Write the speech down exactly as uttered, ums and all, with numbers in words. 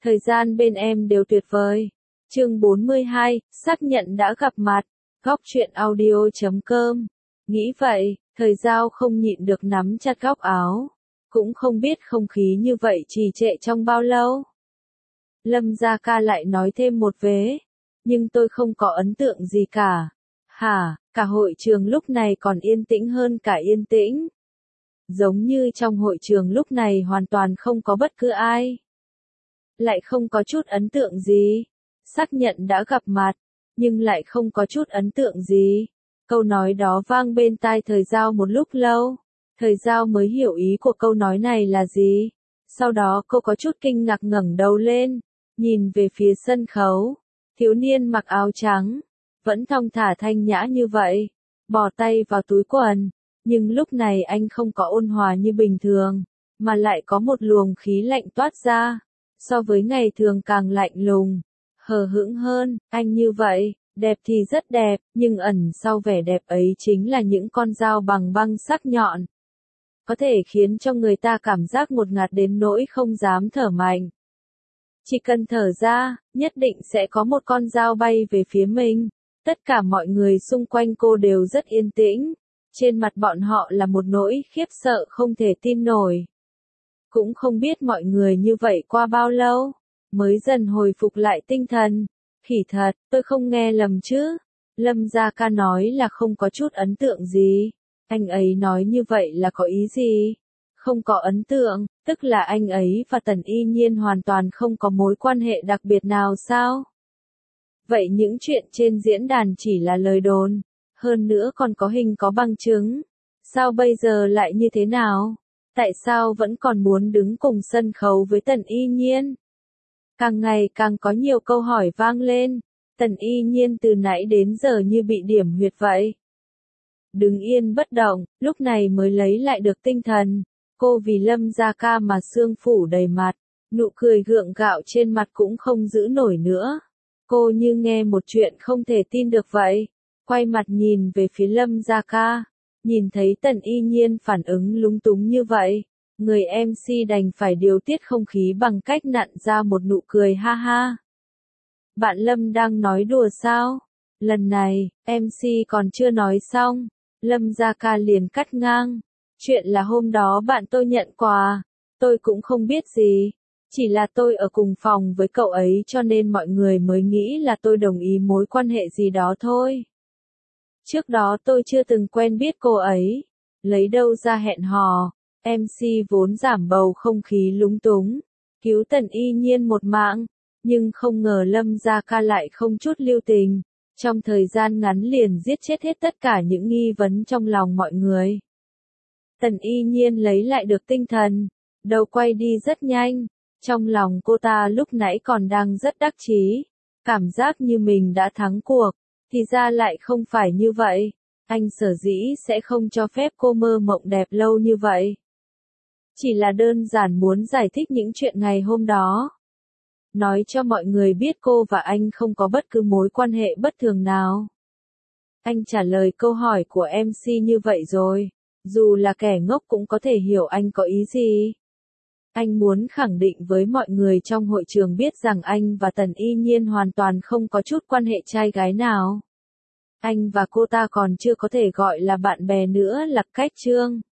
Thời gian bên em đều tuyệt vời. Chương bốn mươi hai, xác nhận đã gặp mặt. Góc truyện audio chấm com. Nghĩ vậy, Thời Giao không nhịn được nắm chặt góc áo. Cũng không biết không khí như vậy trì trệ trong bao lâu. Lâm Gia Ca lại nói thêm một vế. Nhưng tôi không có ấn tượng gì cả. Hả, cả hội trường lúc này còn yên tĩnh hơn cả yên tĩnh. Giống như trong hội trường lúc này hoàn toàn không có bất cứ ai. Lại không có chút ấn tượng gì. Xác nhận đã gặp mặt, nhưng lại không có chút ấn tượng gì. Câu nói đó vang bên tai Thời Giao một lúc lâu. Thời Giao mới hiểu ý của câu nói này là gì. Sau đó cô có chút kinh ngạc ngẩng đầu lên, nhìn về phía sân khấu. Thiếu niên mặc áo trắng, vẫn thong thả thanh nhã như vậy, bỏ tay vào túi quần. Nhưng lúc này anh không có ôn hòa như bình thường, mà lại có một luồng khí lạnh toát ra. So với ngày thường càng lạnh lùng, hờ hững hơn. Anh như vậy, đẹp thì rất đẹp, nhưng ẩn sau vẻ đẹp ấy chính là những con dao bằng băng sắc nhọn. Có thể khiến cho người ta cảm giác ngột ngạt đến nỗi không dám thở mạnh. Chỉ cần thở ra, nhất định sẽ có một con dao bay về phía mình. Tất cả mọi người xung quanh cô đều rất yên tĩnh. Trên mặt bọn họ là một nỗi khiếp sợ không thể tin nổi. Cũng không biết mọi người như vậy qua bao lâu, mới dần hồi phục lại tinh thần. Khỉ thật, tôi không nghe lầm chứ. Lâm Gia Ca nói là không có chút ấn tượng gì. Anh ấy nói như vậy là có ý gì? Không có ấn tượng, tức là anh ấy và Tần Y Nhiên hoàn toàn không có mối quan hệ đặc biệt nào sao? Vậy những chuyện trên diễn đàn chỉ là lời đồn, hơn nữa còn có hình có bằng chứng. Sao bây giờ lại như thế nào? Tại sao vẫn còn muốn đứng cùng sân khấu với Tần Y Nhiên? Càng ngày càng có nhiều câu hỏi vang lên. Tần Y Nhiên từ nãy đến giờ như bị điểm huyệt vậy. Đứng yên bất động, lúc này mới lấy lại được tinh thần. Cô vì Lâm Gia Ca mà sương phủ đầy mặt, nụ cười gượng gạo trên mặt cũng không giữ nổi nữa. Cô như nghe một chuyện không thể tin được vậy. Quay mặt nhìn về phía Lâm Gia Ca, nhìn thấy Tần Y Nhiên phản ứng lúng túng như vậy. Người em xê đành phải điều tiết không khí bằng cách nặn ra một nụ cười ha ha. Bạn Lâm đang nói đùa sao? Lần này, em xê còn chưa nói xong. Lâm Gia Ca liền cắt ngang. Chuyện là hôm đó bạn tôi nhận quà. Tôi cũng không biết gì. Chỉ là tôi ở cùng phòng với cậu ấy cho nên mọi người mới nghĩ là tôi đồng ý mối quan hệ gì đó thôi. Trước đó tôi chưa từng quen biết cô ấy. Lấy đâu ra hẹn hò. em xê vốn giảm bầu không khí lúng túng, cứu Tần Y Nhiên một mạng, nhưng không ngờ Lâm Gia Ca lại không chút lưu tình, trong thời gian ngắn liền giết chết hết tất cả những nghi vấn trong lòng mọi người. Tần Y Nhiên lấy lại được tinh thần, đầu quay đi rất nhanh, trong lòng cô ta lúc nãy còn đang rất đắc chí, cảm giác như mình đã thắng cuộc, thì ra lại không phải như vậy. Anh sở dĩ sẽ không cho phép cô mơ mộng đẹp lâu như vậy. Chỉ là đơn giản muốn giải thích những chuyện ngày hôm đó. Nói cho mọi người biết cô và anh không có bất cứ mối quan hệ bất thường nào. Anh trả lời câu hỏi của em xê như vậy rồi. Dù là kẻ ngốc cũng có thể hiểu anh có ý gì. Anh muốn khẳng định với mọi người trong hội trường biết rằng anh và Tần Y Nhiên hoàn toàn không có chút quan hệ trai gái nào. Anh và cô ta còn chưa có thể gọi là bạn bè nữa là cách chương.